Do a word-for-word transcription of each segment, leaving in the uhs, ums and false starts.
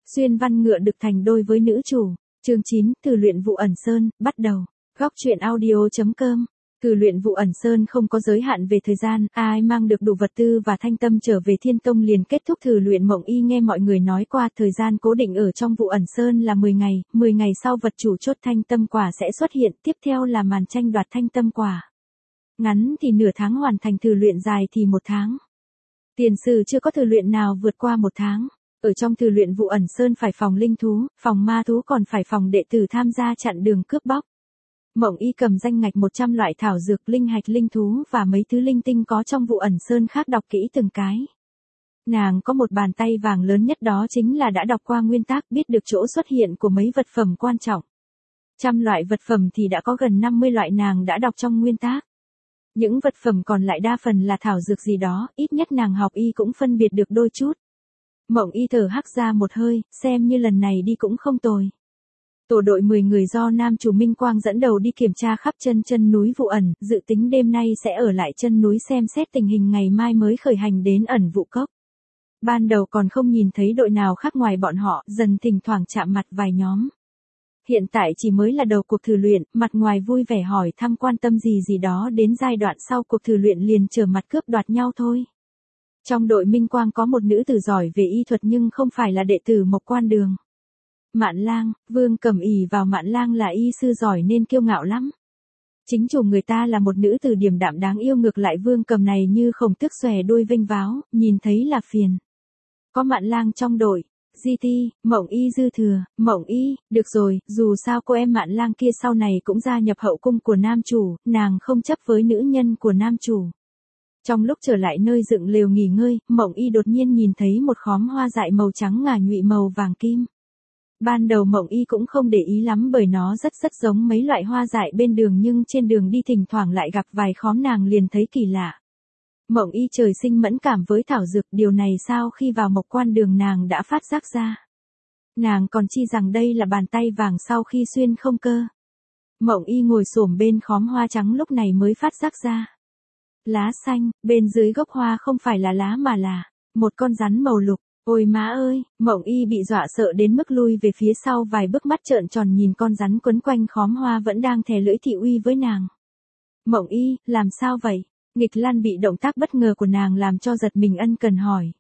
Xuyên văn ngựa được thành đôi với nữ chủ. Chương chín, thử luyện vụ ẩn sơn, bắt đầu. Góc truyện audio chấm com. Thử luyện vụ ẩn sơn không có giới hạn về thời gian, ai mang được đủ vật tư và thanh tâm trở về Thiên Tông liền kết thúc thử luyện. Mộng Y nghe mọi người nói qua thời gian cố định ở trong vụ ẩn sơn là mười ngày, mười ngày sau vật chủ chốt thanh tâm quả sẽ xuất hiện, tiếp theo là màn tranh đoạt thanh tâm quả. Ngắn thì nửa tháng hoàn thành thử luyện, dài thì một tháng. Tiền sử chưa có thử luyện nào vượt qua một tháng. Ở trong thử luyện vụ ẩn sơn phải phòng linh thú, phòng ma thú, còn phải phòng đệ tử tham gia chặn đường cướp bóc. Mộng Y cầm danh ngạch một trăm loại thảo dược, linh hạch, linh thú và mấy thứ linh tinh có trong vụ ẩn sơn khác đọc kỹ từng cái. Nàng có một bàn tay vàng lớn nhất, đó chính là đã đọc qua nguyên tắc, biết được chỗ xuất hiện của mấy vật phẩm quan trọng. Trăm loại vật phẩm thì đã có gần năm mươi loại nàng đã đọc trong nguyên tắc. Những vật phẩm còn lại đa phần là thảo dược gì đó, ít nhất nàng học y cũng phân biệt được đôi chút. Mộng Y thở hắc ra một hơi, xem như lần này đi cũng không tồi. Tổ đội mười người do nam chủ Minh Quang dẫn đầu đi kiểm tra khắp chân chân núi vụ ẩn, dự tính đêm nay sẽ ở lại chân núi xem xét tình hình, ngày mai mới khởi hành đến ẩn vụ cốc. Ban đầu còn không nhìn thấy đội nào khác ngoài bọn họ, dần thỉnh thoảng chạm mặt vài nhóm. Hiện tại chỉ mới là đầu cuộc thử luyện, mặt ngoài vui vẻ hỏi thăm quan tâm gì gì đó, đến giai đoạn sau cuộc thử luyện liền trở mặt cướp đoạt nhau thôi. Trong đội Minh Quang có một nữ tử giỏi về y thuật nhưng không phải là đệ tử Mộc Quan Đường. Mạn Lang, Vương Cầm ỷ vào Mạn Lang là y sư giỏi nên kiêu ngạo lắm. Chính chủ người ta là một nữ tử điềm đạm đáng yêu, ngược lại Vương Cầm này như khổng tước xòe đuôi vênh váo, nhìn thấy là phiền. Có Mạn Lang trong đội, Di Ti, Mộng Y dư thừa. Mộng Y, được rồi, dù sao cô em Mạn Lang kia sau này cũng gia nhập hậu cung của nam chủ, nàng không chấp với nữ nhân của nam chủ. Trong lúc trở lại nơi dựng lều nghỉ ngơi, Mộng Y đột nhiên nhìn thấy một khóm hoa dại màu trắng ngà nhụy màu vàng kim. Ban đầu Mộng Y cũng không để ý lắm bởi nó rất rất giống mấy loại hoa dại bên đường, nhưng trên đường đi thỉnh thoảng lại gặp vài khóm, nàng liền thấy kỳ lạ. Mộng Y trời sinh mẫn cảm với thảo dược, điều này sau khi vào Mộc Quan Đường nàng đã phát giác ra. Nàng còn chi rằng đây là bàn tay vàng sau khi xuyên không cơ. Mộng Y ngồi xổm bên khóm hoa trắng lúc này mới phát giác ra. Lá xanh, bên dưới gốc hoa không phải là lá mà là một con rắn màu lục. Ôi má ơi, Mộng Y bị dọa sợ đến mức lui về phía sau vài bước, mắt trợn tròn nhìn con rắn quấn quanh khóm hoa vẫn đang thè lưỡi thị uy với nàng. Mộng Y, làm sao vậy? Nghịch Lan bị động tác bất ngờ của nàng làm cho giật mình, ân cần hỏi.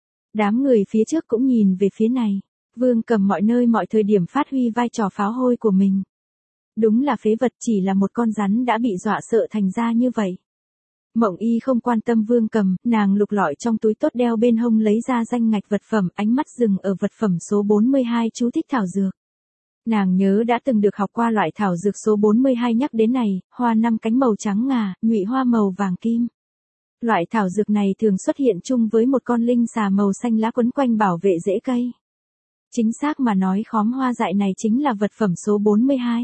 Đám người phía trước cũng nhìn về phía này. Vương Cầm mọi nơi mọi thời điểm phát huy vai trò pháo hôi của mình. Đúng là phế vật, chỉ là một con rắn đã bị dọa sợ thành ra như vậy. Mộng Y không quan tâm Vương Cầm, nàng lục lọi trong túi tốt đeo bên hông lấy ra danh ngạch vật phẩm, ánh mắt dừng ở vật phẩm số bốn mươi hai, chú thích thảo dược. Nàng nhớ đã từng được học qua loại thảo dược số bốn mươi hai nhắc đến này, hoa năm cánh màu trắng ngà, nhụy hoa màu vàng kim. Loại thảo dược này thường xuất hiện chung với một con linh xà màu xanh lá quấn quanh bảo vệ rễ cây. Chính xác mà nói, khóm hoa dại này chính là vật phẩm số bốn mươi hai.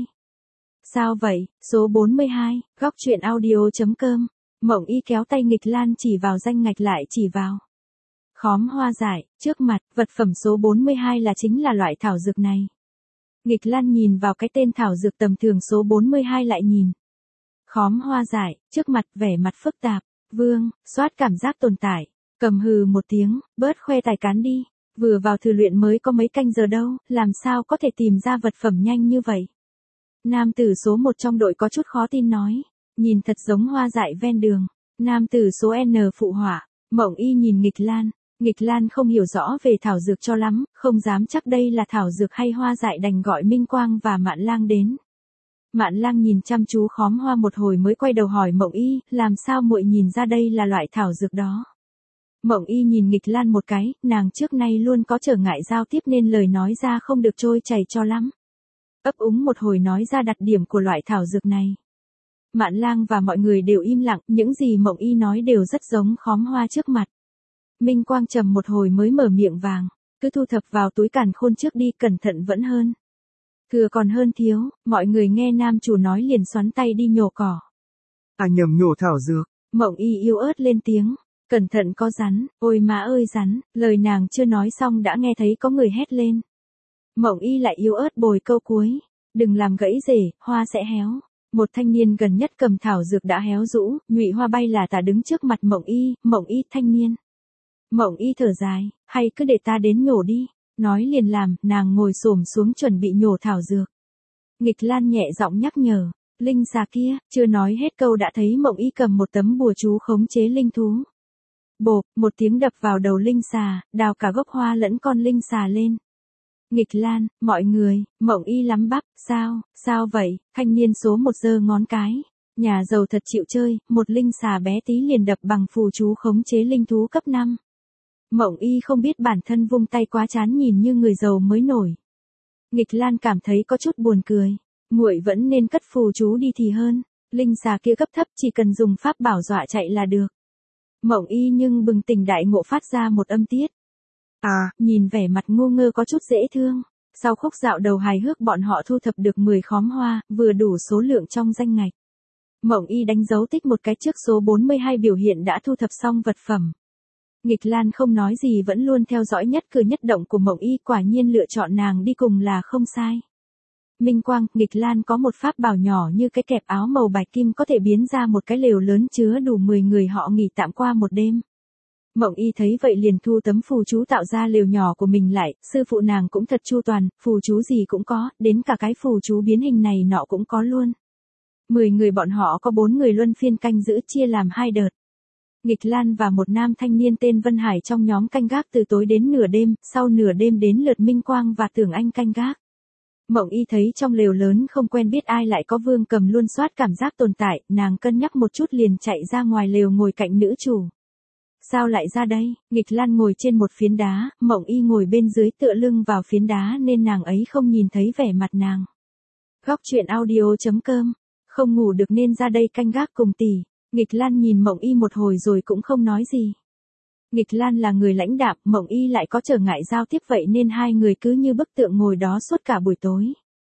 Sao vậy, số bốn mươi hai, góc truyện audio chấm com. Mộng Y kéo tay Nghịch Lan chỉ vào danh ngạch, lại chỉ vào khóm hoa dại trước mặt, vật phẩm số bốn mươi hai là chính là loại thảo dược này. Nghịch Lan nhìn vào cái tên thảo dược tầm thường số bốn mươi hai, lại nhìn khóm hoa dại trước mặt, vẻ mặt phức tạp. Vương, soát cảm giác tồn tại. Cầm hừ một tiếng, bớt khoe tài cán đi. Vừa vào thử luyện mới có mấy canh giờ đâu, làm sao có thể tìm ra vật phẩm nhanh như vậy? Nam tử số một trong đội có chút khó tin nói. Nhìn thật giống hoa dại ven đường. Nam tử số N phụ họa. Mộng Y nhìn Nghịch Lan. Nghịch Lan không hiểu rõ về thảo dược cho lắm, không dám chắc đây là thảo dược hay hoa dại, đành gọi Minh Quang và Mạn Lang đến. Mạn Lang nhìn chăm chú khóm hoa một hồi mới quay đầu hỏi Mộng Y, làm sao muội nhìn ra đây là loại thảo dược đó? Mộng Y nhìn Nghịch Lan một cái, nàng trước nay luôn có trở ngại giao tiếp nên lời nói ra không được trôi chảy cho lắm. Ấp úng một hồi nói ra đặc điểm của loại thảo dược này. Mạn Lang và mọi người đều im lặng, những gì Mộng Y nói đều rất giống khóm hoa trước mặt. Minh Quang trầm một hồi mới mở miệng vàng, cứ thu thập vào túi càn khôn trước đi, cẩn thận vẫn hơn. Thừa còn hơn thiếu, mọi người nghe nam chủ nói liền xoắn tay đi nhổ cỏ. À nhầm, nhổ thảo dược. Mộng Y yếu ớt lên tiếng, cẩn thận có rắn, ôi má ơi rắn, lời nàng chưa nói xong đã nghe thấy có người hét lên. Mộng Y lại yếu ớt bồi câu cuối, đừng làm gãy rễ, hoa sẽ héo. Một thanh niên gần nhất cầm thảo dược đã héo rũ, nhụy hoa bay là tả đứng trước mặt Mộng Y. Mộng Y, thanh niên. Mộng Y thở dài, hay cứ để ta đến nhổ đi. Nói liền làm, nàng ngồi xổm xuống chuẩn bị nhổ thảo dược. Nghịch Lan nhẹ giọng nhắc nhở, linh xà kia, chưa nói hết câu đã thấy Mộng Y cầm một tấm bùa chú khống chế linh thú. Bộp, một tiếng đập vào đầu linh xà, đào cả gốc hoa lẫn con linh xà lên. Nghịch Lan, mọi người, Mộng Y lắm bắp, sao, sao vậy, thanh niên số một giơ ngón cái. Nhà giàu thật chịu chơi, một linh xà bé tí liền đập bằng phù chú khống chế linh thú cấp năm. Mộng Y không biết bản thân vung tay quá chán nhìn như người giàu mới nổi. Nghịch Lan cảm thấy có chút buồn cười. Muội vẫn nên cất phù chú đi thì hơn. Linh xà kia cấp thấp chỉ cần dùng pháp bảo dọa chạy là được. Mộng Y nhưng bừng tỉnh đại ngộ phát ra một âm tiết. À, nhìn vẻ mặt ngu ngơ có chút dễ thương. Sau khúc dạo đầu hài hước bọn họ thu thập được mười khóm hoa, vừa đủ số lượng trong danh ngạch. Mộng Y đánh dấu tích một cái trước số bốn mươi hai biểu hiện đã thu thập xong vật phẩm. Nghịch Lan không nói gì vẫn luôn theo dõi nhất cử nhất động của Mộng Y, quả nhiên lựa chọn nàng đi cùng là không sai. Minh Quang, Nghịch Lan có một pháp bảo nhỏ như cái kẹp áo màu bạch kim có thể biến ra một cái lều lớn chứa đủ mười người họ nghỉ tạm qua một đêm. Mộng Y thấy vậy liền thu tấm phù chú tạo ra lều nhỏ của mình lại, sư phụ nàng cũng thật chu toàn, phù chú gì cũng có, đến cả cái phù chú biến hình này nọ cũng có luôn. Mười người bọn họ có bốn người luân phiên canh giữ chia làm hai đợt. Nghịch Lan và một nam thanh niên tên Vân Hải trong nhóm canh gác từ tối đến nửa đêm, sau nửa đêm đến lượt Minh Quang và Tưởng Anh canh gác. Mộng Y thấy trong lều lớn không quen biết ai lại có Vương Cầm luôn soát cảm giác tồn tại, nàng cân nhắc một chút liền chạy ra ngoài lều ngồi cạnh nữ chủ. Sao lại ra đây? Nghịch Lan ngồi trên một phiến đá, Mộng Y ngồi bên dưới tựa lưng vào phiến đá nên nàng ấy không nhìn thấy vẻ mặt nàng. Góc truyện audio chấm com, không ngủ được nên ra đây canh gác cùng tỷ. Nghịch Lan nhìn Mộng Y một hồi rồi cũng không nói gì. Nghịch Lan là người lãnh đạm, Mộng Y lại có trở ngại giao tiếp vậy nên hai người cứ như bức tượng ngồi đó suốt cả buổi tối.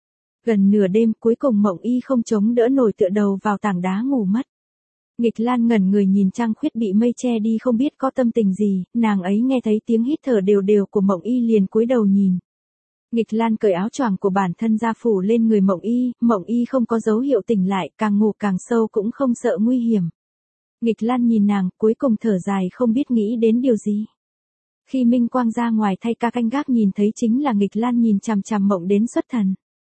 Gần nửa đêm cuối cùng Mộng Y không chống đỡ nổi tựa đầu vào tảng đá ngủ mất. Nghịch Lan ngẩn người nhìn trăng khuyết bị mây che đi không biết có tâm tình gì, nàng ấy nghe thấy tiếng hít thở đều đều của Mộng Y liền cúi đầu nhìn. Nghịch Lan cởi áo choàng của bản thân ra phủ lên người Mộng Y, Mộng Y không có dấu hiệu tỉnh lại, càng ngủ càng sâu cũng không sợ nguy hiểm. Nghịch Lan nhìn nàng, cuối cùng thở dài không biết nghĩ đến điều gì. Khi Minh Quang ra ngoài thay ca canh gác nhìn thấy chính là Nghịch Lan nhìn chằm chằm Mộng đến xuất thần.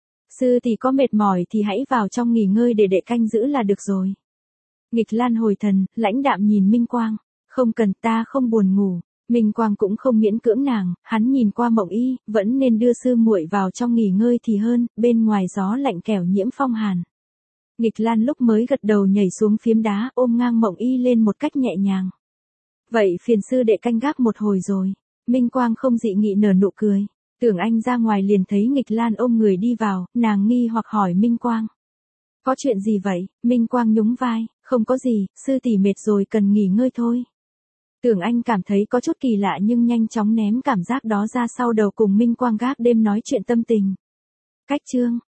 Sư tỷ có mệt mỏi thì hãy vào trong nghỉ ngơi để đệ canh giữ là được rồi. Nghịch Lan hồi thần, lãnh đạm nhìn Minh Quang, không cần, ta không buồn ngủ. Minh Quang cũng không miễn cưỡng nàng, hắn nhìn qua Mộng Y, vẫn nên đưa sư muội vào trong nghỉ ngơi thì hơn, bên ngoài gió lạnh kẻo nhiễm phong hàn. Nghịch Lan lúc mới gật đầu nhảy xuống phiếm đá ôm ngang Mộng Y lên một cách nhẹ nhàng. Vậy phiền sư đệ canh gác một hồi rồi. Minh Quang không dị nghị nở nụ cười. Tưởng Anh ra ngoài liền thấy Nghịch Lan ôm người đi vào, nàng nghi hoặc hỏi Minh Quang. Có chuyện gì vậy? Minh Quang nhún vai, không có gì, sư tỷ mệt rồi cần nghỉ ngơi thôi. Tưởng Anh cảm thấy có chút kỳ lạ nhưng nhanh chóng ném cảm giác đó ra sau đầu cùng Minh Quang gác đêm nói chuyện tâm tình. Cách chương